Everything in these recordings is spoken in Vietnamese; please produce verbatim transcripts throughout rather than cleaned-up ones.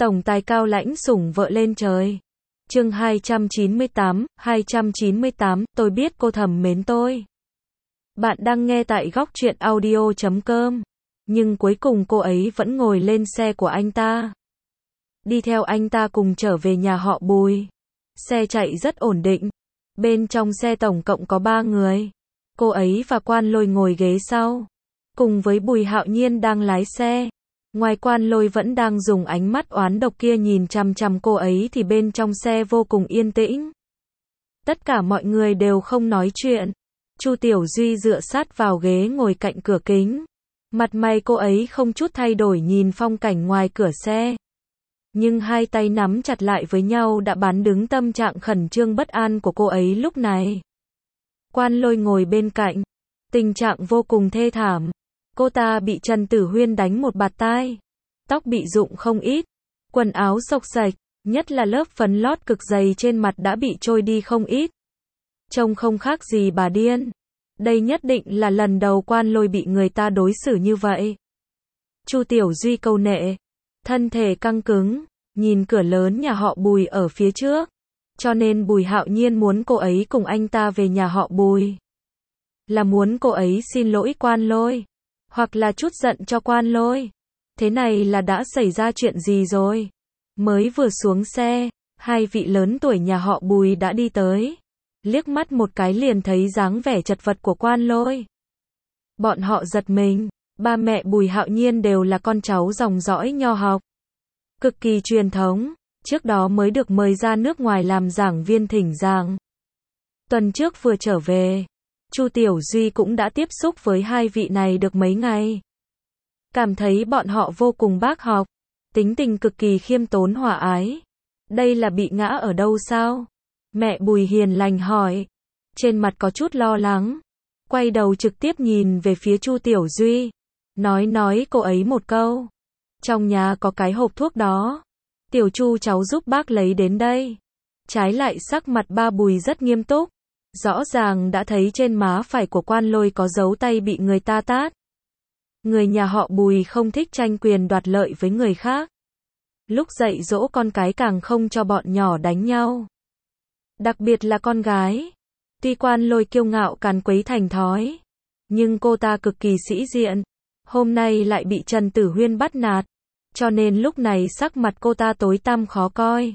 Tổng tài cao lãnh sủng vợ lên trời. Chương hai trăm chín mươi tám, hai trăm chín mươi tám, tôi biết cô thầm mến tôi. Bạn đang nghe tại góc truyện audio chấm com. Nhưng cuối cùng cô ấy vẫn ngồi lên xe của anh ta. Đi theo anh ta cùng trở về nhà họ Bùi. Xe chạy rất ổn định. Bên trong xe tổng cộng có ba người. Cô ấy và Quan Lôi ngồi ghế sau. Cùng với Bùi Hạo Nhiên đang lái xe. Ngoài Quan Lôi vẫn đang dùng ánh mắt oán độc kia nhìn chằm chằm cô ấy thì bên trong xe vô cùng yên tĩnh. Tất cả mọi người đều không nói chuyện. Chu Tiểu Duy dựa sát vào ghế ngồi cạnh cửa kính. Mặt mày cô ấy không chút thay đổi nhìn phong cảnh ngoài cửa xe. Nhưng hai tay nắm chặt lại với nhau đã bán đứng tâm trạng khẩn trương bất an của cô ấy lúc này. Quan Lôi ngồi bên cạnh. Tình trạng vô cùng thê thảm. Cô ta bị Trần Tử Huyên đánh một bạt tai. Tóc bị rụng không ít. Quần áo xộc xệch, nhất là lớp phấn lót cực dày trên mặt đã bị trôi đi không ít. Trông không khác gì bà điên. Đây nhất định là lần đầu Quan Lôi bị người ta đối xử như vậy. Chu Tiểu Duy câu nệ. Thân thể căng cứng. Nhìn cửa lớn nhà họ Bùi ở phía trước. Cho nên Bùi Hạo Nhiên muốn cô ấy cùng anh ta về nhà họ Bùi. Là muốn cô ấy xin lỗi Quan Lôi. Hoặc là chút giận cho Quan Lôi. Thế này là đã xảy ra chuyện gì rồi? Mới vừa xuống xe, hai vị lớn tuổi nhà họ Bùi đã đi tới. Liếc mắt một cái liền thấy dáng vẻ chật vật của Quan Lôi. Bọn họ giật mình, ba mẹ Bùi Hạo Nhiên đều là con cháu dòng dõi nho học. Cực kỳ truyền thống, trước đó mới được mời ra nước ngoài làm giảng viên thỉnh giảng. Tuần trước vừa trở về, Chu Tiểu Duy cũng đã tiếp xúc với hai vị này được mấy ngày. Cảm thấy bọn họ vô cùng bác học, tính tình cực kỳ khiêm tốn hòa ái. Đây là bị ngã ở đâu sao? Mẹ Bùi hiền lành hỏi. Trên mặt có chút lo lắng. Quay đầu trực tiếp nhìn về phía Chu Tiểu Duy. Nói nói cô ấy một câu. Trong nhà có cái hộp thuốc đó. Tiểu Chu cháu giúp bác lấy đến đây. Trái lại sắc mặt ba Bùi rất nghiêm túc. Rõ ràng đã thấy trên má phải của Quan Lôi có dấu tay bị người ta tát. Người nhà họ Bùi không thích tranh quyền đoạt lợi với người khác. Lúc dạy dỗ con cái càng không cho bọn nhỏ đánh nhau. Đặc biệt là con gái. Tuy Quan Lôi kiêu ngạo càn quấy thành thói. Nhưng cô ta cực kỳ sĩ diện. Hôm nay lại bị Trần Tử Huyên bắt nạt. Cho nên lúc này sắc mặt cô ta tối tăm khó coi.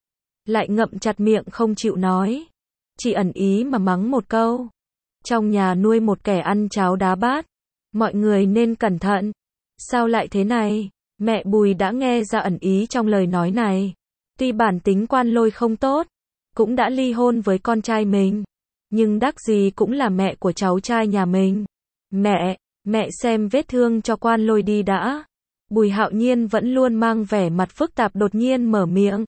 Lại ngậm chặt miệng không chịu nói. Chỉ ẩn ý mà mắng một câu. Trong nhà nuôi một kẻ ăn cháo đá bát. Mọi người nên cẩn thận. Sao lại thế này? Mẹ Bùi đã nghe ra ẩn ý trong lời nói này. Tuy bản tính Quan Lôi không tốt, cũng đã ly hôn với con trai mình. Nhưng đắc gì cũng là mẹ của cháu trai nhà mình. Mẹ, mẹ xem vết thương cho Quan Lôi đi đã. Bùi Hạo Nhiên vẫn luôn mang vẻ mặt phức tạp đột nhiên mở miệng.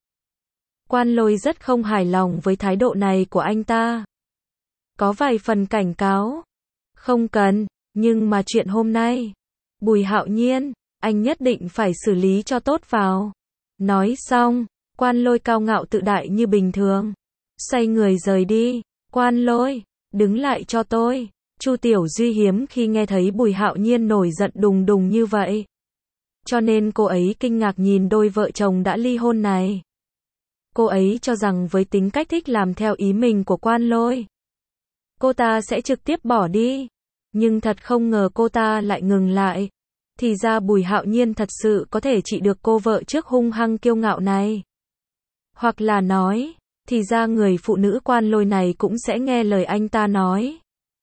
Quan Lôi rất không hài lòng với thái độ này của anh ta. Có vài phần cảnh cáo. Không cần, nhưng mà chuyện hôm nay. Bùi Hạo Nhiên, anh nhất định phải xử lý cho tốt vào. Nói xong, Quan Lôi cao ngạo tự đại như bình thường. Xoay người rời đi. Quan Lôi, đứng lại cho tôi. Chu Tiểu Duy hiếm khi nghe thấy Bùi Hạo Nhiên nổi giận đùng đùng như vậy. Cho nên cô ấy kinh ngạc nhìn đôi vợ chồng đã ly hôn này. Cô ấy cho rằng với tính cách thích làm theo ý mình của Quan Lôi, cô ta sẽ trực tiếp bỏ đi. Nhưng thật không ngờ cô ta lại ngừng lại. Thì ra Bùi Hạo Nhiên thật sự có thể trị được cô vợ trước hung hăng kiêu ngạo này. Hoặc là nói, thì ra người phụ nữ Quan Lôi này cũng sẽ nghe lời anh ta nói.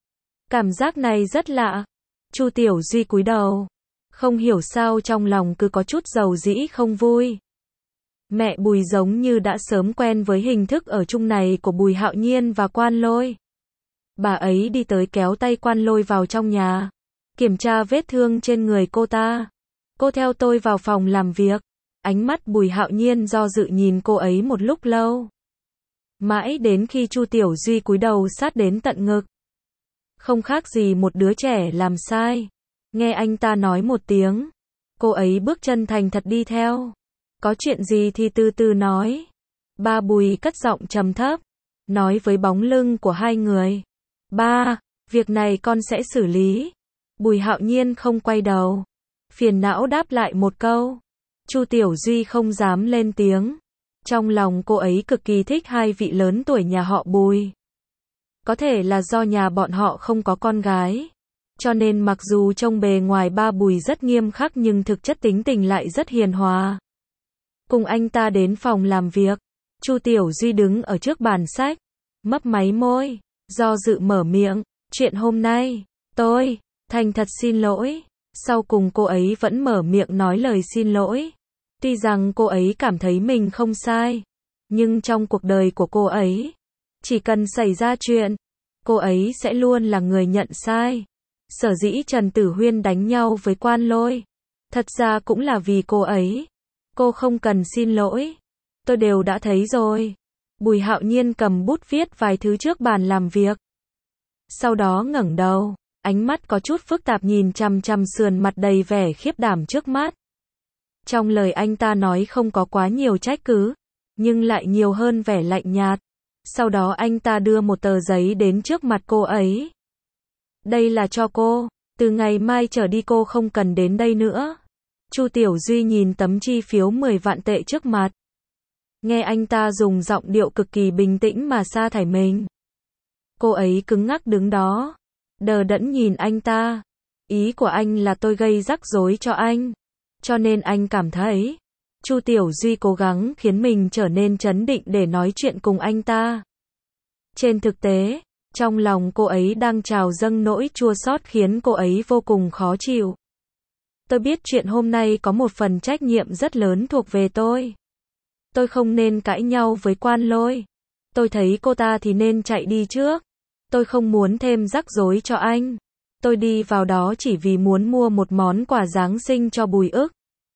Cảm giác này rất lạ. Chu Tiểu Duy cúi đầu. Không hiểu sao trong lòng cứ có chút dầu dĩ không vui. Mẹ Bùi giống như đã sớm quen với hình thức ở chung này của Bùi Hạo Nhiên và Quan Lôi. Bà ấy đi tới kéo tay Quan Lôi vào trong nhà. Kiểm tra vết thương trên người cô ta. Cô theo tôi vào phòng làm việc. Ánh mắt Bùi Hạo Nhiên do dự nhìn cô ấy một lúc lâu. Mãi đến khi Chu Tiểu Duy cúi đầu sát đến tận ngực. Không khác gì một đứa trẻ làm sai. Nghe anh ta nói một tiếng. Cô ấy bước chân thành thật đi theo. Có chuyện gì thì từ từ nói. Ba Bùi cất giọng trầm thấp. Nói với bóng lưng của hai người. Ba, việc này con sẽ xử lý. Bùi Hạo Nhiên không quay đầu. Phiền não đáp lại một câu. Chu Tiểu Duy không dám lên tiếng. Trong lòng cô ấy cực kỳ thích hai vị lớn tuổi nhà họ Bùi. Có thể là do nhà bọn họ không có con gái. Cho nên mặc dù trông bề ngoài ba Bùi rất nghiêm khắc nhưng thực chất tính tình lại rất hiền hòa. Cùng anh ta đến phòng làm việc. Chu Tiểu Duy đứng ở trước bàn sách. Mấp máy môi. Do dự mở miệng. Chuyện hôm nay. Tôi. Thành thật xin lỗi. Sau cùng cô ấy vẫn mở miệng nói lời xin lỗi. Tuy rằng cô ấy cảm thấy mình không sai. Nhưng trong cuộc đời của cô ấy. Chỉ cần xảy ra chuyện. Cô ấy sẽ luôn là người nhận sai. Sở dĩ Trần Tử Huyên đánh nhau với Quan Lôi. Thật ra cũng là vì cô ấy. Cô không cần xin lỗi. Tôi đều đã thấy rồi. Bùi Hạo Nhiên cầm bút viết vài thứ trước bàn làm việc. Sau đó ngẩng đầu. Ánh mắt có chút phức tạp nhìn chằm chằm sườn mặt đầy vẻ khiếp đảm trước mắt. Trong lời anh ta nói không có quá nhiều trách cứ. Nhưng lại nhiều hơn vẻ lạnh nhạt. Sau đó anh ta đưa một tờ giấy đến trước mặt cô ấy. Đây là cho cô. Từ ngày mai trở đi cô không cần đến đây nữa. Chu Tiểu Duy nhìn tấm chi phiếu mười vạn tệ trước mặt. Nghe anh ta dùng giọng điệu cực kỳ bình tĩnh mà sa thải mình. Cô ấy cứng ngắc đứng đó. Đờ đẫn nhìn anh ta. Ý của anh là tôi gây rắc rối cho anh. Cho nên anh cảm thấy. Chu Tiểu Duy cố gắng khiến mình trở nên trấn định để nói chuyện cùng anh ta. Trên thực tế, trong lòng cô ấy đang trào dâng nỗi chua xót khiến cô ấy vô cùng khó chịu. Tôi biết chuyện hôm nay có một phần trách nhiệm rất lớn thuộc về tôi. Tôi không nên cãi nhau với Quan Lôi. Tôi thấy cô ta thì nên chạy đi trước. Tôi không muốn thêm rắc rối cho anh. Tôi đi vào đó chỉ vì muốn mua một món quà Giáng sinh cho Bùi Ức.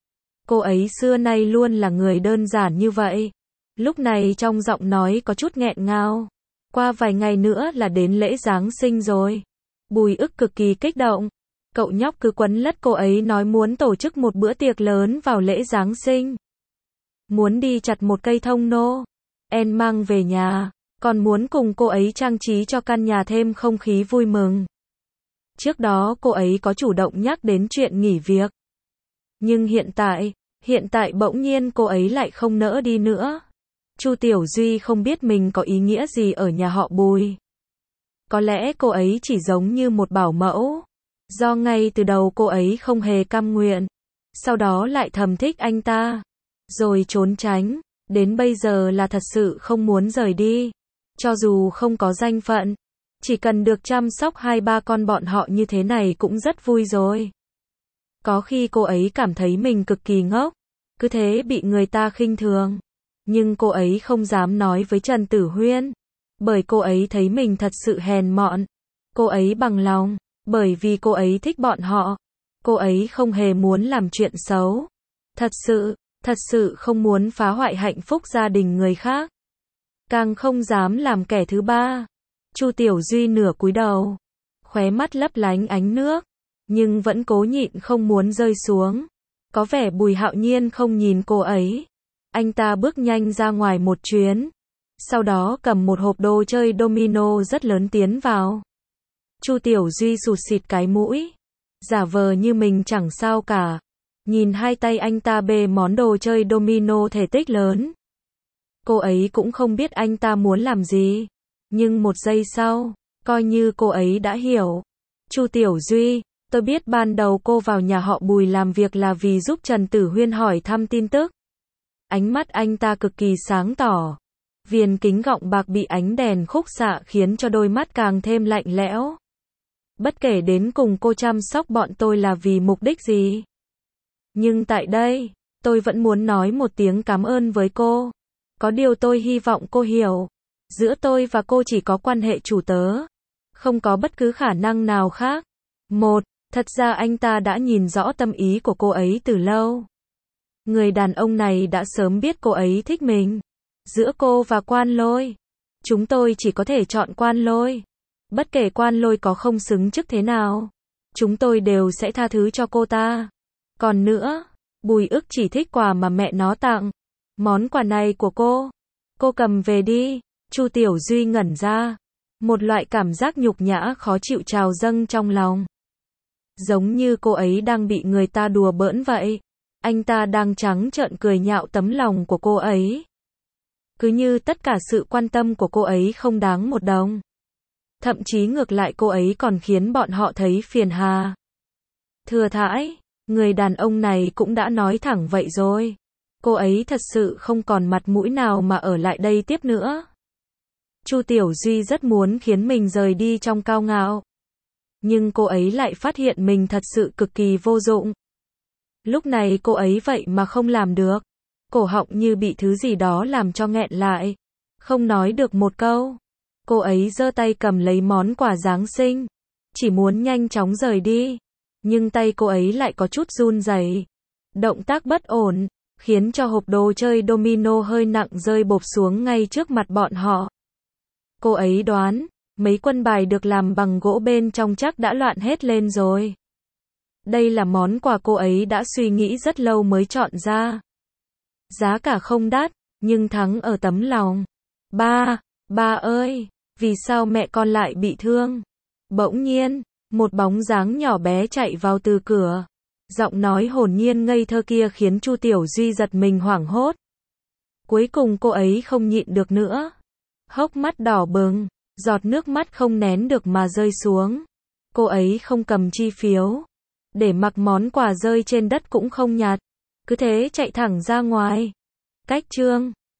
Cô ấy xưa nay luôn là người đơn giản như vậy. Lúc này trong giọng nói có chút nghẹn ngào. Qua vài ngày nữa là đến lễ Giáng sinh rồi. Bùi Ức cực kỳ kích động. Cậu nhóc cứ quấn lất cô ấy nói muốn tổ chức một bữa tiệc lớn vào lễ Giáng sinh. Muốn đi chặt một cây thông nô. En mang về nhà. Còn muốn cùng cô ấy trang trí cho căn nhà thêm không khí vui mừng. Trước đó cô ấy có chủ động nhắc đến chuyện nghỉ việc. Nhưng hiện tại, hiện tại bỗng nhiên cô ấy lại không nỡ đi nữa. Chu Tiểu Duy không biết mình có ý nghĩa gì ở nhà họ Bùi. Có lẽ cô ấy chỉ giống như một bảo mẫu. Do ngay từ đầu cô ấy không hề cam nguyện. Sau đó lại thầm thích anh ta. Rồi trốn tránh. Đến bây giờ là thật sự không muốn rời đi. Cho dù không có danh phận. Chỉ cần được chăm sóc hai ba con bọn họ như thế này cũng rất vui rồi. Có khi cô ấy cảm thấy mình cực kỳ ngốc. Cứ thế bị người ta khinh thường. Nhưng cô ấy không dám nói với Trần Tử Huyên. Bởi cô ấy thấy mình thật sự hèn mọn. Cô ấy bằng lòng. Bởi vì cô ấy thích bọn họ. Cô ấy không hề muốn làm chuyện xấu. Thật sự, thật sự không muốn phá hoại hạnh phúc gia đình người khác. Càng không dám làm kẻ thứ ba. Chu Tiểu Duy nửa cúi đầu. Khóe mắt lấp lánh ánh nước. Nhưng vẫn cố nhịn không muốn rơi xuống. Có vẻ Bùi Hạo Nhiên không nhìn cô ấy. Anh ta bước nhanh ra ngoài một chuyến. Sau đó cầm một hộp đồ chơi domino rất lớn tiến vào. Chu Tiểu Duy sụt xịt cái mũi. Giả vờ như mình chẳng sao cả. Nhìn hai tay anh ta bê món đồ chơi domino thể tích lớn. Cô ấy cũng không biết anh ta muốn làm gì. Nhưng một giây sau, coi như cô ấy đã hiểu. Chu Tiểu Duy, tôi biết ban đầu cô vào nhà họ Bùi làm việc là vì giúp Trần Tử Huyên hỏi thăm tin tức. Ánh mắt anh ta cực kỳ sáng tỏ. Viền kính gọng bạc bị ánh đèn khúc xạ khiến cho đôi mắt càng thêm lạnh lẽo. Bất kể đến cùng cô chăm sóc bọn tôi là vì mục đích gì. Nhưng tại đây, tôi vẫn muốn nói một tiếng cảm ơn với cô. Có điều tôi hy vọng cô hiểu. Giữa tôi và cô chỉ có quan hệ chủ tớ. Không có bất cứ khả năng nào khác. Một, thật ra anh ta đã nhìn rõ tâm ý của cô ấy từ lâu. Người đàn ông này đã sớm biết cô ấy thích mình. Giữa cô và Quan Lôi, chúng tôi chỉ có thể chọn Quan Lôi. Bất kể Quan Lôi có không xứng chức thế nào, chúng tôi đều sẽ tha thứ cho cô ta. Còn nữa, Bùi Ức chỉ thích quà mà mẹ nó tặng. Món quà này của cô. Cô cầm về đi. Chu Tiểu Duy ngẩn ra. Một loại cảm giác nhục nhã khó chịu trào dâng trong lòng. Giống như cô ấy đang bị người ta đùa bỡn vậy. Anh ta đang trắng trợn cười nhạo tấm lòng của cô ấy. Cứ như tất cả sự quan tâm của cô ấy không đáng một đồng. Thậm chí ngược lại cô ấy còn khiến bọn họ thấy phiền hà. Thừa thãi, người đàn ông này cũng đã nói thẳng vậy rồi. Cô ấy thật sự không còn mặt mũi nào mà ở lại đây tiếp nữa. Chu Tiểu Duy rất muốn khiến mình rời đi trong cao ngạo. Nhưng cô ấy lại phát hiện mình thật sự cực kỳ vô dụng. Lúc này cô ấy vậy mà không làm được. Cổ họng như bị thứ gì đó làm cho nghẹn lại. Không nói được một câu. Cô ấy giơ tay cầm lấy món quà Giáng sinh. Chỉ muốn nhanh chóng rời đi. Nhưng tay cô ấy lại có chút run rẩy. Động tác bất ổn, khiến cho hộp đồ chơi domino hơi nặng rơi bộp xuống ngay trước mặt bọn họ. Cô ấy đoán, mấy quân bài được làm bằng gỗ bên trong chắc đã loạn hết lên rồi. Đây là món quà cô ấy đã suy nghĩ rất lâu mới chọn ra. Giá cả không đắt, nhưng thắng ở tấm lòng. Ba, ba ơi, vì sao mẹ con lại bị thương? Bỗng nhiên, một bóng dáng nhỏ bé chạy vào từ cửa. Giọng nói hồn nhiên ngây thơ kia khiến Chu Tiểu Duy giật mình hoảng hốt. Cuối cùng cô ấy không nhịn được nữa. Hốc mắt đỏ bừng, giọt nước mắt không nén được mà rơi xuống. Cô ấy không cầm chi phiếu. Để mặc món quà rơi trên đất cũng không nhặt. Cứ thế chạy thẳng ra ngoài. Cách chương